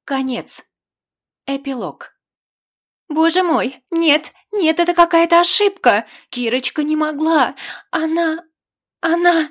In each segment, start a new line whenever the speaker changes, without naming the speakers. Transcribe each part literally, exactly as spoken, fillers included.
Конец. Эпилог. «Боже мой, нет, нет, это какая-то ошибка! Кирочка не могла! Она... она...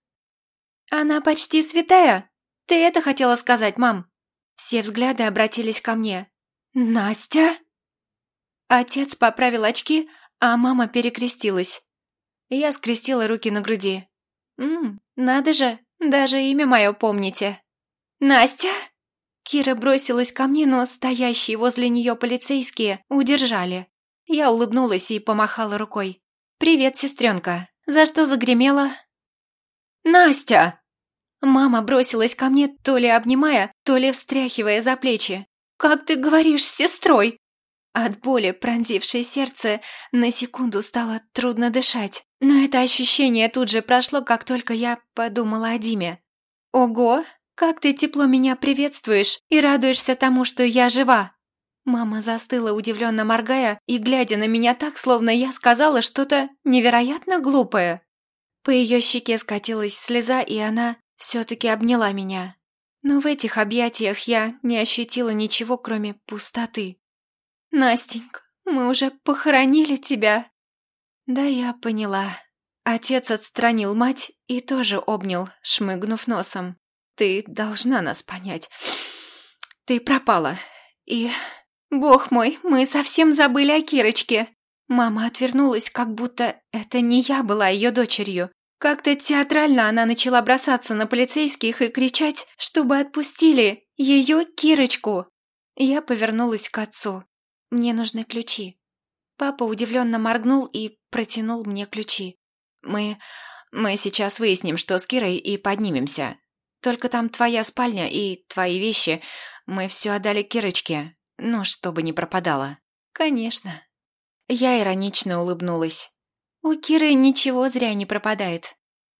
она почти святая! Ты это хотела сказать, мам?» Все взгляды обратились ко мне. «Настя?» Отец поправил очки, а мама перекрестилась. Я скрестила руки на груди. «Ммм, надо же, даже имя мое помните!» «Настя?» Кира бросилась ко мне, но стоящие возле нее полицейские удержали. Я улыбнулась и помахала рукой. «Привет, сестренка. За что загремела?» «Настя!» Мама бросилась ко мне, то ли обнимая, то ли встряхивая за плечи. «Как ты говоришь с сестрой?» От боли, пронзившей сердце, на секунду стало трудно дышать. Но это ощущение тут же прошло, как только я подумала о Диме. «Ого! Как ты тепло меня приветствуешь и радуешься тому, что я жива!» Мама застыла, удивленно моргая и глядя на меня так, словно я сказала что-то невероятно глупое. По ее щеке скатилась слеза, и она все-таки обняла меня. Но в этих объятиях я не ощутила ничего, кроме пустоты. «Настенька, мы уже похоронили тебя!» Да, я поняла. Отец отстранил мать и тоже обнял, шмыгнув носом. «Ты должна нас понять. Ты пропала. И... Бог мой, мы совсем забыли о Кирочке!» Мама отвернулась, как будто это не я была ее дочерью. Как-то театрально она начала бросаться на полицейских и кричать, чтобы отпустили ее, Кирочку. Я повернулась к отцу. «Мне нужны ключи». Папа удивленно моргнул и протянул мне ключи. «Мы... мы сейчас выясним, что с Кирой, и поднимемся. Только там твоя спальня и твои вещи. Мы все отдали Кирочке, ну, чтобы не пропадало». «Конечно». Я иронично улыбнулась. У Киры ничего зря не пропадает.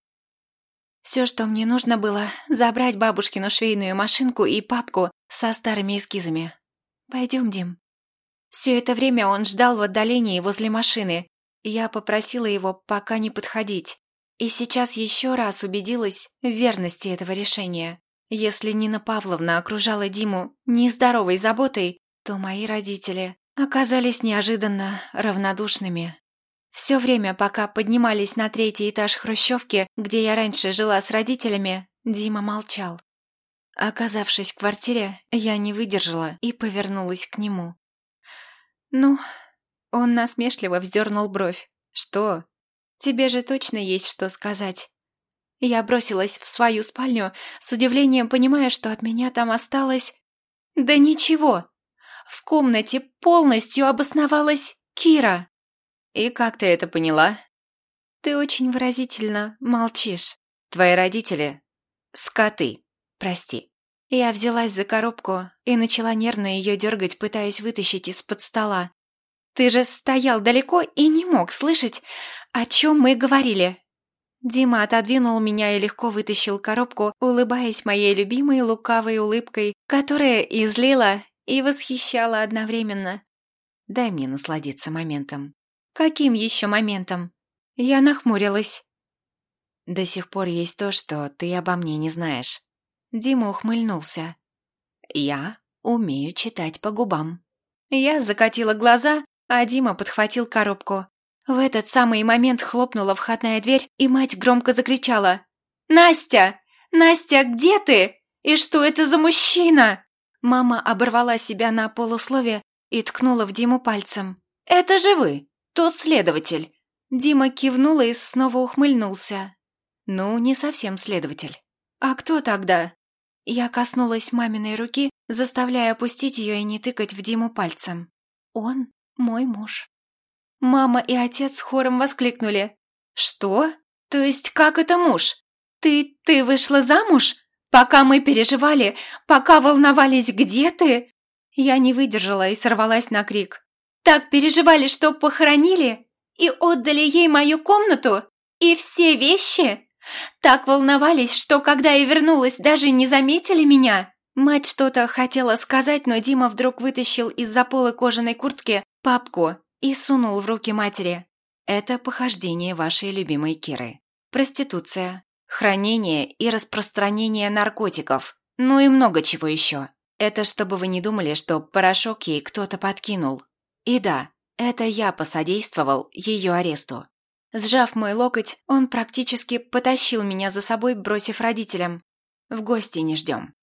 Все, что мне нужно было, забрать бабушкину швейную машинку и папку со старыми эскизами. «Пойдем, Дим». Все это время он ждал в отдалении возле машины. Я попросила его пока не подходить. И сейчас еще раз убедилась в верности этого решения. Если Нина Павловна окружала Диму нездоровой заботой, то мои родители оказались неожиданно равнодушными. Все время, пока поднимались на третий этаж хрущевки, где я раньше жила с родителями, Дима молчал. Оказавшись в квартире, я не выдержала и повернулась к нему. «Ну?» Он насмешливо вздернул бровь. «Что? Тебе же точно есть что сказать». Я бросилась в свою спальню, с удивлением понимая, что от меня там осталось... Да ничего! В комнате полностью обосновалась Кира. «И как ты это поняла?» «Ты очень выразительно молчишь. Твои родители — скоты, прости». Я взялась за коробку и начала нервно ее дергать, пытаясь вытащить из-под стола. «Ты же стоял далеко и не мог слышать, о чем мы говорили». Дима отодвинул меня и легко вытащил коробку, улыбаясь моей любимой лукавой улыбкой, которая и злила, и восхищала одновременно. «Дай мне насладиться моментом». «Каким еще моментом?» Я нахмурилась. «До сих пор есть то, что ты обо мне не знаешь». Дима ухмыльнулся. «Я умею читать по губам». Я закатила глаза, а Дима подхватил коробку. В этот самый момент хлопнула входная дверь, и мать громко закричала: «Настя! Настя, где ты? И что это за мужчина?» Мама оборвала себя на полуслове и ткнула в Диму пальцем. «Это же вы, тот следователь!» Дима кивнул и снова ухмыльнулся. «Ну, не совсем следователь. А кто тогда?» Я коснулась маминой руки, заставляя опустить ее и не тыкать в Диму пальцем. «Он мой муж». Мама и отец хором воскликнули. «Что? То есть как это муж? Ты... ты вышла замуж? Пока мы переживали, пока волновались, где ты?» Я не выдержала и сорвалась на крик. «Так переживали, что похоронили? И отдали ей мою комнату? И все вещи? Так волновались, что когда я вернулась, даже не заметили меня?» Мать что-то хотела сказать, но Дима вдруг вытащил из-за пола кожаной куртки папку и сунул в руки матери. «Это похождение вашей любимой Киры. Проституция, хранение и распространение наркотиков, ну и много чего еще. Это чтобы вы не думали, что порошок ей кто-то подкинул. И да, это я посодействовал ее аресту. Сжав мой локоть, он практически потащил меня за собой, бросив родителям. В гости не ждем.